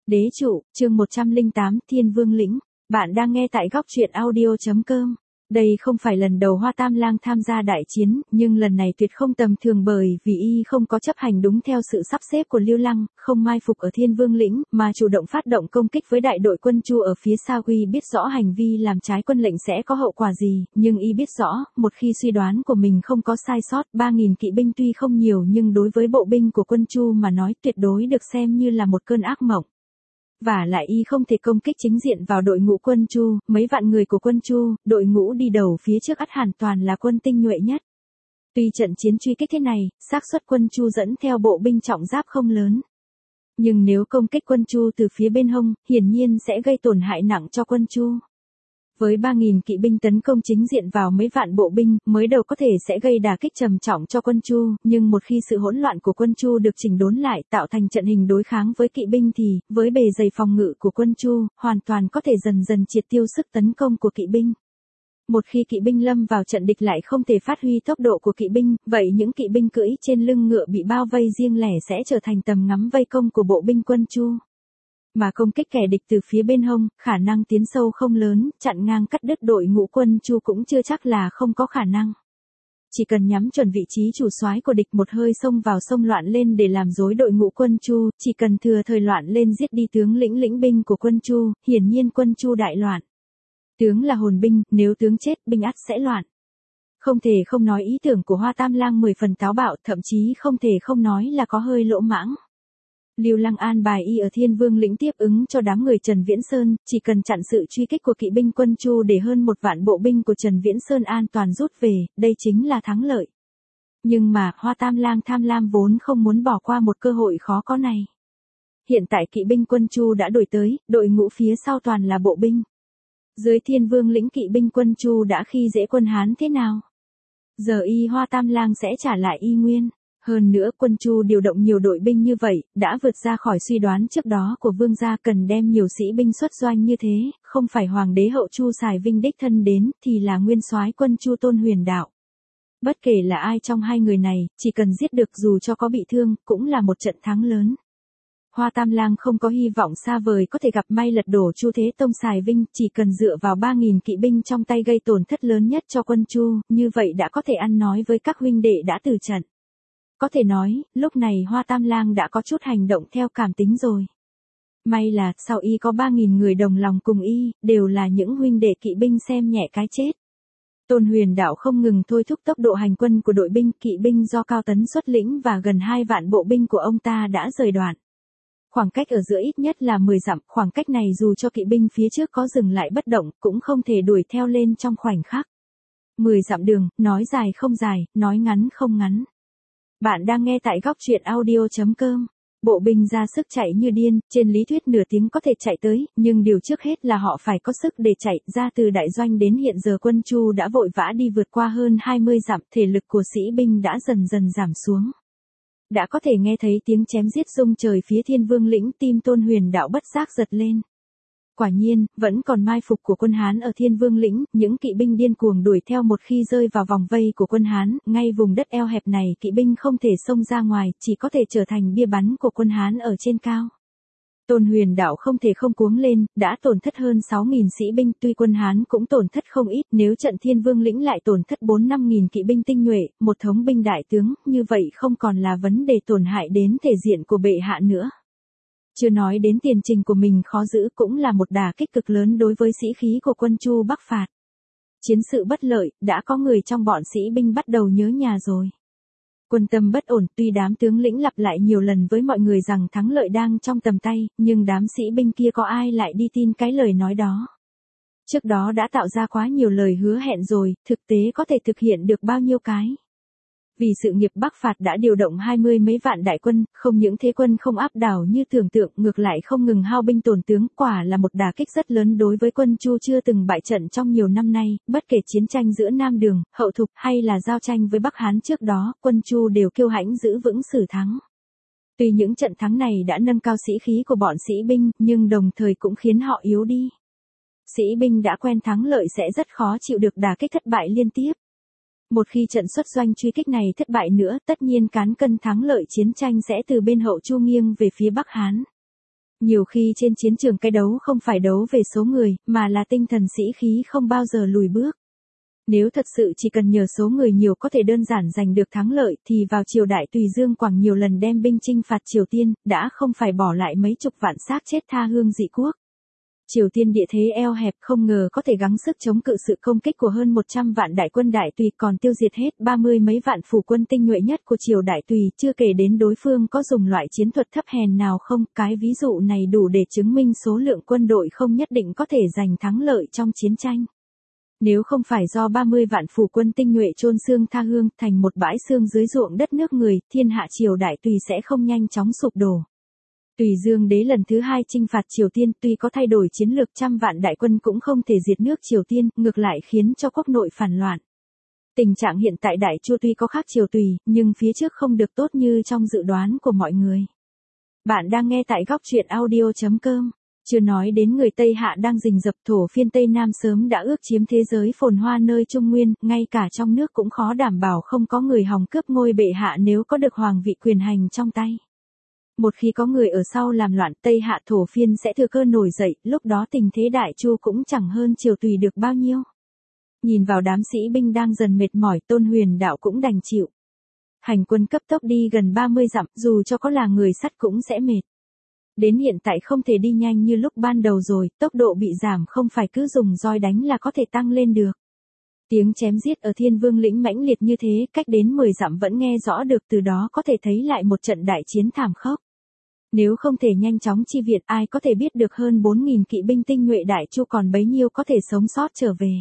Đế trụ, chương 108, Thiên Vương lĩnh. Bạn đang nghe tại góc truyện audio.com. Đây không phải lần đầu Hoa Tam Lang tham gia đại chiến, nhưng lần này tuyệt không tầm thường bởi vì y không có chấp hành đúng theo sự sắp xếp của Lưu Lăng, không mai phục ở Thiên Vương lĩnh, mà chủ động phát động công kích với đại đội quân Chu ở phía xa. Y biết rõ hành vi làm trái quân lệnh sẽ có hậu quả gì, nhưng y biết rõ, một khi suy đoán của mình không có sai sót, 3.000 kỵ binh tuy không nhiều nhưng đối với bộ binh của quân Chu mà nói tuyệt đối được xem như là một cơn ác mộng. Và lại y không thể công kích chính diện vào đội ngũ quân Chu, mấy vạn người của quân Chu, đội ngũ đi đầu phía trước ắt hẳn toàn là quân tinh nhuệ nhất. Tuy trận chiến truy kích thế này, xác suất quân Chu dẫn theo bộ binh trọng giáp không lớn. Nhưng nếu công kích quân Chu từ phía bên hông, hiển nhiên sẽ gây tổn hại nặng cho quân Chu. Với 3.000 kỵ binh tấn công chính diện vào mấy vạn bộ binh, mới đầu có thể sẽ gây đả kích trầm trọng cho quân Chu, nhưng một khi sự hỗn loạn của quân Chu được chỉnh đốn lại tạo thành trận hình đối kháng với kỵ binh thì, với bề dày phòng ngự của quân Chu, hoàn toàn có thể dần dần triệt tiêu sức tấn công của kỵ binh. Một khi kỵ binh lâm vào trận địch lại không thể phát huy tốc độ của kỵ binh, vậy những kỵ binh cưỡi trên lưng ngựa bị bao vây riêng lẻ sẽ trở thành tầm ngắm vây công của bộ binh quân Chu. Mà công kích kẻ địch từ phía bên hông, khả năng tiến sâu không lớn, chặn ngang cắt đứt đội ngũ quân Chu cũng chưa chắc là không có khả năng. Chỉ cần nhắm chuẩn vị trí chủ soái của địch một hơi xông vào xông loạn lên để làm rối đội ngũ quân Chu, chỉ cần thừa thời loạn lên giết đi tướng lĩnh binh của quân Chu, hiển nhiên quân Chu đại loạn. Tướng là hồn binh, nếu tướng chết, binh ắt sẽ loạn. Không thể không nói ý tưởng của Hoa Tam Lang 10 phần táo bạo, thậm chí không thể không nói là có hơi lỗ mãng. Lưu Lăng an bài y ở Thiên Vương lĩnh tiếp ứng cho đám người Trần Viễn Sơn, chỉ cần chặn sự truy kích của kỵ binh quân Chu để hơn 1 vạn bộ binh của Trần Viễn Sơn an toàn rút về, đây chính là thắng lợi. Nhưng mà, Hoa Tam Lang tham lam vốn không muốn bỏ qua một cơ hội khó có này. Hiện tại kỵ binh quân Chu đã đuổi tới, đội ngũ phía sau toàn là bộ binh. Dưới Thiên Vương lĩnh kỵ binh quân Chu đã khi dễ quân Hán thế nào? Giờ y Hoa Tam Lang sẽ trả lại y nguyên. Hơn nữa quân Chu điều động nhiều đội binh như vậy, đã vượt ra khỏi suy đoán trước đó của vương gia cần đem nhiều sĩ binh xuất doanh như thế, không phải hoàng đế hậu Chu Sài Vinh đích thân đến, thì là nguyên soái quân Chu Tôn Huyền Đạo. Bất kể là ai trong hai người này, chỉ cần giết được dù cho có bị thương, cũng là một trận thắng lớn. Hoa Tam Lang không có hy vọng xa vời có thể gặp may lật đổ Chu Thế Tông Sài Vinh, chỉ cần dựa vào 3.000 kỵ binh trong tay gây tổn thất lớn nhất cho quân Chu, như vậy đã có thể ăn nói với các huynh đệ đã từ trận. Có thể nói, lúc này Hoa Tam Lang đã có chút hành động theo cảm tính rồi. May là, sau y có 3.000 người đồng lòng cùng y, đều là những huynh đệ kỵ binh xem nhẹ cái chết. Tôn Huyền Đạo không ngừng thôi thúc tốc độ hành quân của đội binh kỵ binh do Cao Tấn xuất lĩnh và gần 2 vạn bộ binh của ông ta đã rời đoạn. Khoảng cách ở giữa ít nhất là 10 dặm, khoảng cách này dù cho kỵ binh phía trước có dừng lại bất động, cũng không thể đuổi theo lên trong khoảnh khắc. 10 dặm đường, nói dài không dài, nói ngắn không ngắn. Bạn đang nghe tại góc truyện audio.com. Bộ binh ra sức chạy như điên, trên lý thuyết nửa tiếng có thể chạy tới, nhưng điều trước hết là họ phải có sức để chạy ra từ đại doanh đến hiện giờ quân Chu đã vội vã đi vượt qua hơn 20 dặm, thể lực của sĩ binh đã dần dần giảm xuống. Đã có thể nghe thấy tiếng chém giết rung trời phía Thiên Vương lĩnh, tim Tôn Huyền Đạo bất giác giật lên. Quả nhiên, vẫn còn mai phục của quân Hán ở Thiên Vương lĩnh, những kỵ binh điên cuồng đuổi theo một khi rơi vào vòng vây của quân Hán, ngay vùng đất eo hẹp này kỵ binh không thể xông ra ngoài, chỉ có thể trở thành bia bắn của quân Hán ở trên cao. Tôn Huyền Đạo không thể không cuống lên, đã tổn thất hơn 6.000 sĩ binh, tuy quân Hán cũng tổn thất không ít, nếu trận Thiên Vương lĩnh lại tổn thất 4-5.000 kỵ binh tinh nhuệ, một thống binh đại tướng, như vậy không còn là vấn đề tổn hại đến thể diện của bệ hạ nữa. Chưa nói đến tiền trình của mình khó giữ cũng là một đả kích cực lớn đối với sĩ khí của quân Chu Bắc phạt. Chiến sự bất lợi, đã có người trong bọn sĩ binh bắt đầu nhớ nhà rồi. Quân tâm bất ổn, tuy đám tướng lĩnh lặp lại nhiều lần với mọi người rằng thắng lợi đang trong tầm tay, nhưng đám sĩ binh kia có ai lại đi tin cái lời nói đó. Trước đó đã tạo ra quá nhiều lời hứa hẹn rồi, thực tế có thể thực hiện được bao nhiêu cái. Vì sự nghiệp Bắc phạt đã điều động 20 mấy vạn đại quân, không những thế quân không áp đảo như tưởng tượng, ngược lại không ngừng hao binh tổn tướng, quả là một đả kích rất lớn đối với quân Chu chưa từng bại trận trong nhiều năm nay, bất kể chiến tranh giữa Nam Đường, Hậu Thục hay là giao tranh với Bắc Hán trước đó, quân Chu đều kiêu hãnh giữ vững sử thắng. Tuy những trận thắng này đã nâng cao sĩ khí của bọn sĩ binh, nhưng đồng thời cũng khiến họ yếu đi. Sĩ binh đã quen thắng lợi sẽ rất khó chịu được đả kích thất bại liên tiếp. Một khi trận xuất doanh truy kích này thất bại nữa, tất nhiên cán cân thắng lợi chiến tranh sẽ từ bên Hậu Chu nghiêng về phía Bắc Hán. Nhiều khi trên chiến trường cái đấu không phải đấu về số người, mà là tinh thần sĩ khí không bao giờ lùi bước. Nếu thật sự chỉ cần nhờ số người nhiều có thể đơn giản giành được thắng lợi thì vào triều đại Tùy Dương Quảng nhiều lần đem binh chinh phạt Triều Tiên, đã không phải bỏ lại mấy chục vạn xác chết tha hương dị quốc. Triều Tiên địa thế eo hẹp không ngờ có thể gắng sức chống cự sự công kích của hơn 100 vạn đại quân Đại Tùy, còn tiêu diệt hết 30 mấy vạn phủ quân tinh nhuệ nhất của triều Đại Tùy, chưa kể đến đối phương có dùng loại chiến thuật thấp hèn nào không. Cái ví dụ này đủ để chứng minh số lượng quân đội không nhất định có thể giành thắng lợi trong chiến tranh. Nếu không phải do 30 vạn phủ quân tinh nhuệ chôn xương tha hương thành một bãi xương dưới ruộng đất nước người, thiên hạ triều Đại Tùy sẽ không nhanh chóng sụp đổ. Tùy Dương đế lần thứ hai chinh phạt Triều Tiên, tuy có thay đổi chiến lược, trăm vạn đại quân cũng không thể diệt nước Triều Tiên, ngược lại khiến cho quốc nội phản loạn. Tình trạng hiện tại Đại Chu tuy có khác Triều Tùy, nhưng phía trước không được tốt như trong dự đoán của mọi người. Bạn đang nghe tại góc truyện audio.com. Chưa nói đến người Tây Hạ đang rình rập, thổ phiên Tây Nam sớm đã ước chiếm thế giới phồn hoa nơi Trung Nguyên, ngay cả trong nước cũng khó đảm bảo không có người hòng cướp ngôi bệ hạ nếu có được hoàng vị quyền hành trong tay. Một khi có người ở sau làm loạn, Tây Hạ thổ phiên sẽ thừa cơ nổi dậy, lúc đó tình thế Đại Chu cũng chẳng hơn Triều Tùy được bao nhiêu. Nhìn vào đám sĩ binh đang dần mệt mỏi, Tôn Huyền Đạo cũng đành chịu. Hành quân cấp tốc đi gần 30 dặm, dù cho có là người sắt cũng sẽ mệt. Đến hiện tại không thể đi nhanh như lúc ban đầu rồi, tốc độ bị giảm không phải cứ dùng roi đánh là có thể tăng lên được. Tiếng chém giết ở Thiên Vương lĩnh mãnh liệt như thế, cách đến 10 dặm vẫn nghe rõ được, từ đó có thể thấy lại một trận đại chiến thảm khốc. Nếu không thể nhanh chóng chi viện, ai có thể biết được hơn 4.000 kỵ binh tinh nhuệ Đại Chu còn bấy nhiêu có thể sống sót trở về.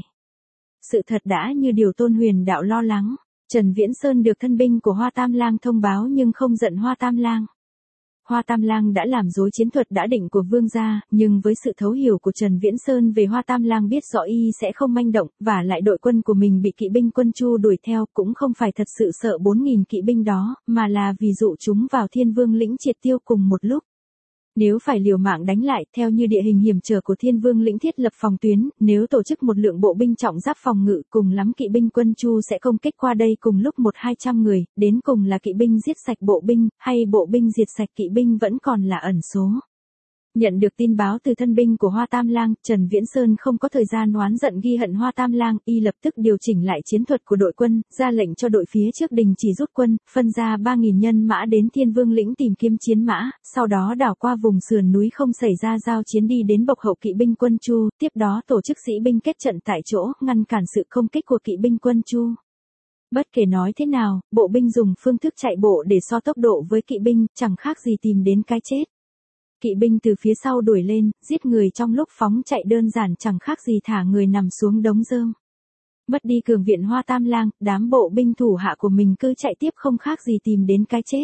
Sự thật đã như điều Tôn Huyền Đạo lo lắng. Trần Viễn Sơn được thân binh của Hoa Tam Lang thông báo nhưng không giận Hoa Tam Lang. Hoa Tam Lang đã làm dối chiến thuật đã định của vương gia, nhưng với sự thấu hiểu của Trần Viễn Sơn về Hoa Tam Lang biết rõ y sẽ không manh động, và lại đội quân của mình bị kỵ binh quân Chu đuổi theo cũng không phải thật sự sợ 4.000 kỵ binh đó, mà là vì dụ chúng vào Thiên Vương lĩnh triệt tiêu cùng một lúc. Nếu phải liều mạng đánh lại, theo như địa hình hiểm trở của Thiên Vương lĩnh thiết lập phòng tuyến, nếu tổ chức một lượng bộ binh trọng giáp phòng ngự, cùng lắm kỵ binh quân Chu sẽ công kích qua đây cùng lúc 100-200 người, đến cùng là kỵ binh giết sạch bộ binh, hay bộ binh diệt sạch kỵ binh vẫn còn là ẩn số. Nhận được tin báo từ thân binh của Hoa Tam Lang, Trần Viễn Sơn không có thời gian oán giận ghi hận Hoa Tam Lang, y lập tức điều chỉnh lại chiến thuật của đội quân, ra lệnh cho đội phía trước đình chỉ rút quân, phân ra 3.000 nhân mã đến Thiên Vương lĩnh tìm kiếm chiến mã, sau đó đảo qua vùng sườn núi không xảy ra giao chiến đi đến bộc hậu kỵ binh quân Chu, tiếp đó tổ chức sĩ binh kết trận tại chỗ, ngăn cản sự công kích của kỵ binh quân Chu. Bất kể nói thế nào, bộ binh dùng phương thức chạy bộ để so tốc độ với kỵ binh, chẳng khác gì tìm đến cái chết. Kỵ binh từ phía sau đuổi lên, giết người trong lúc phóng chạy đơn giản chẳng khác gì thả người nằm xuống đống rơm. Mất đi cường viện Hoa Tam Lang, đám bộ binh thủ hạ của mình cứ chạy tiếp không khác gì tìm đến cái chết.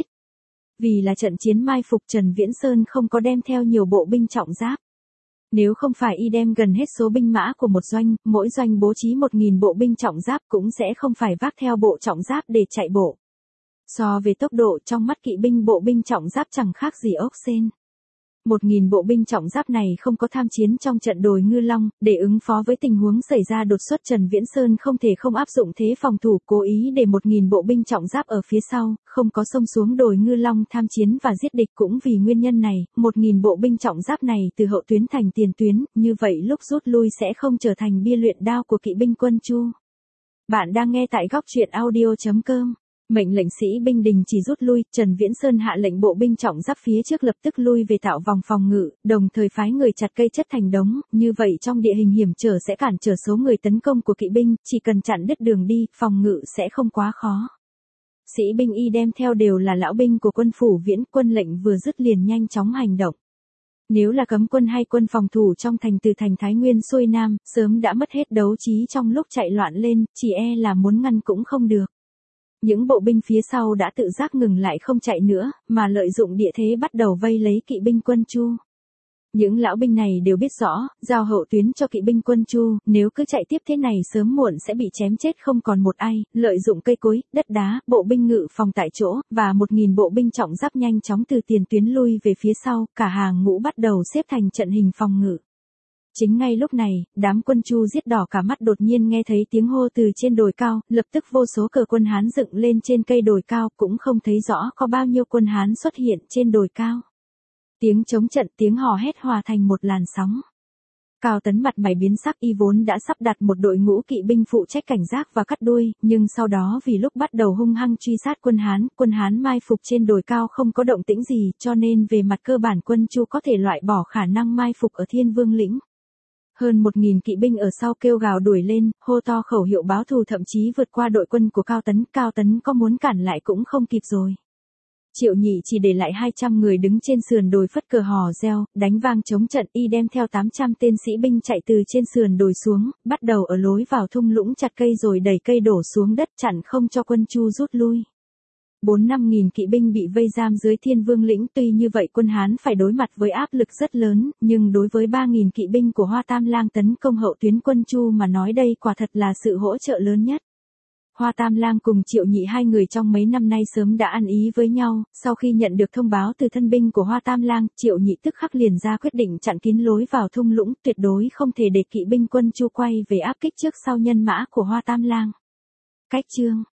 Vì là trận chiến mai phục, Trần Viễn Sơn không có đem theo nhiều bộ binh trọng giáp. Nếu không phải y đem gần hết số binh mã của một doanh, mỗi doanh bố trí 1.000 bộ binh trọng giáp cũng sẽ không phải vác theo bộ trọng giáp để chạy bộ. So về tốc độ, trong mắt kỵ binh bộ binh trọng giáp chẳng khác gì ốc sên. 1.000 bộ binh trọng giáp này không có tham chiến trong trận đồi Ngư Long, để ứng phó với tình huống xảy ra đột xuất, Trần Viễn Sơn không thể không áp dụng thế phòng thủ, cố ý để 1.000 bộ binh trọng giáp ở phía sau, không có xông xuống đồi Ngư Long tham chiến và giết địch. Cũng vì nguyên nhân này, 1.000 bộ binh trọng giáp này từ hậu tuyến thành tiền tuyến, như vậy lúc rút lui sẽ không trở thành bia luyện đao của kỵ binh quân Chu. Bạn đang nghe tại góc truyện audio.com. Mệnh lệnh sĩ binh đình chỉ rút lui, Trần Viễn Sơn hạ lệnh bộ binh trọng giáp phía trước lập tức lui về tạo vòng phòng ngự, đồng thời phái người chặt cây chất thành đống, như vậy trong địa hình hiểm trở sẽ cản trở số người tấn công của kỵ binh, chỉ cần chặn đứt đường đi, phòng ngự sẽ không quá khó. Sĩ binh y đem theo đều là lão binh của quân phủ Viễn, quân lệnh vừa dứt liền nhanh chóng hành động. Nếu là cấm quân hay quân phòng thủ trong thành từ thành Thái Nguyên xuôi Nam, sớm đã mất hết đấu trí trong lúc chạy loạn lên, chỉ e là muốn ngăn cũng không được. Những bộ binh phía sau đã tự giác ngừng lại không chạy nữa, mà lợi dụng địa thế bắt đầu vây lấy kỵ binh quân Chu. Những lão binh này đều biết rõ, giao hậu tuyến cho kỵ binh quân Chu, nếu cứ chạy tiếp thế này sớm muộn sẽ bị chém chết không còn một ai, lợi dụng cây cối, đất đá, bộ binh ngự phòng tại chỗ, và 1.000 bộ binh trọng giáp nhanh chóng từ tiền tuyến lui về phía sau, cả hàng ngũ bắt đầu xếp thành trận hình phòng ngự. Chính ngay lúc này, đám quân Chu giết đỏ cả mắt đột nhiên nghe thấy tiếng hô từ trên đồi cao, lập tức vô số cờ quân Hán dựng lên trên cây đồi cao, cũng không thấy rõ có bao nhiêu quân Hán xuất hiện trên đồi cao. Tiếng chống trận, tiếng hò hét hòa thành một làn sóng. Cao Tấn mặt mày biến sắc, y vốn đã sắp đặt một đội ngũ kỵ binh phụ trách cảnh giác và cắt đuôi, nhưng sau đó vì lúc bắt đầu hung hăng truy sát quân Hán mai phục trên đồi cao không có động tĩnh gì, cho nên về mặt cơ bản quân Chu có thể loại bỏ khả năng mai phục ở Thiên Vương lĩnh. Hơn 1.000 kỵ binh ở sau kêu gào đuổi lên, hô to khẩu hiệu báo thù, thậm chí vượt qua đội quân của Cao Tấn có muốn cản lại cũng không kịp rồi. Triệu Nhị chỉ để lại 200 người đứng trên sườn đồi phất cờ hò reo, đánh vang chống trận, y đem theo 800 tên sĩ binh chạy từ trên sườn đồi xuống, bắt đầu ở lối vào thung lũng chặt cây rồi đẩy cây đổ xuống đất chặn không cho quân Chu rút lui. 4-5 nghìn kỵ binh bị vây giam dưới Thiên Vương lĩnh, tuy như vậy quân Hán phải đối mặt với áp lực rất lớn, nhưng đối với 3.000 kỵ binh của Hoa Tam Lang tấn công hậu tuyến quân Chu mà nói đây quả thật là sự hỗ trợ lớn nhất. Hoa Tam Lang cùng Triệu Nhị hai người trong mấy năm nay sớm đã ăn ý với nhau, sau khi nhận được thông báo từ thân binh của Hoa Tam Lang, Triệu Nhị tức khắc liền ra quyết định chặn kín lối vào thung lũng, tuyệt đối không thể để kỵ binh quân Chu quay về áp kích trước sau nhân mã của Hoa Tam Lang. Cách chương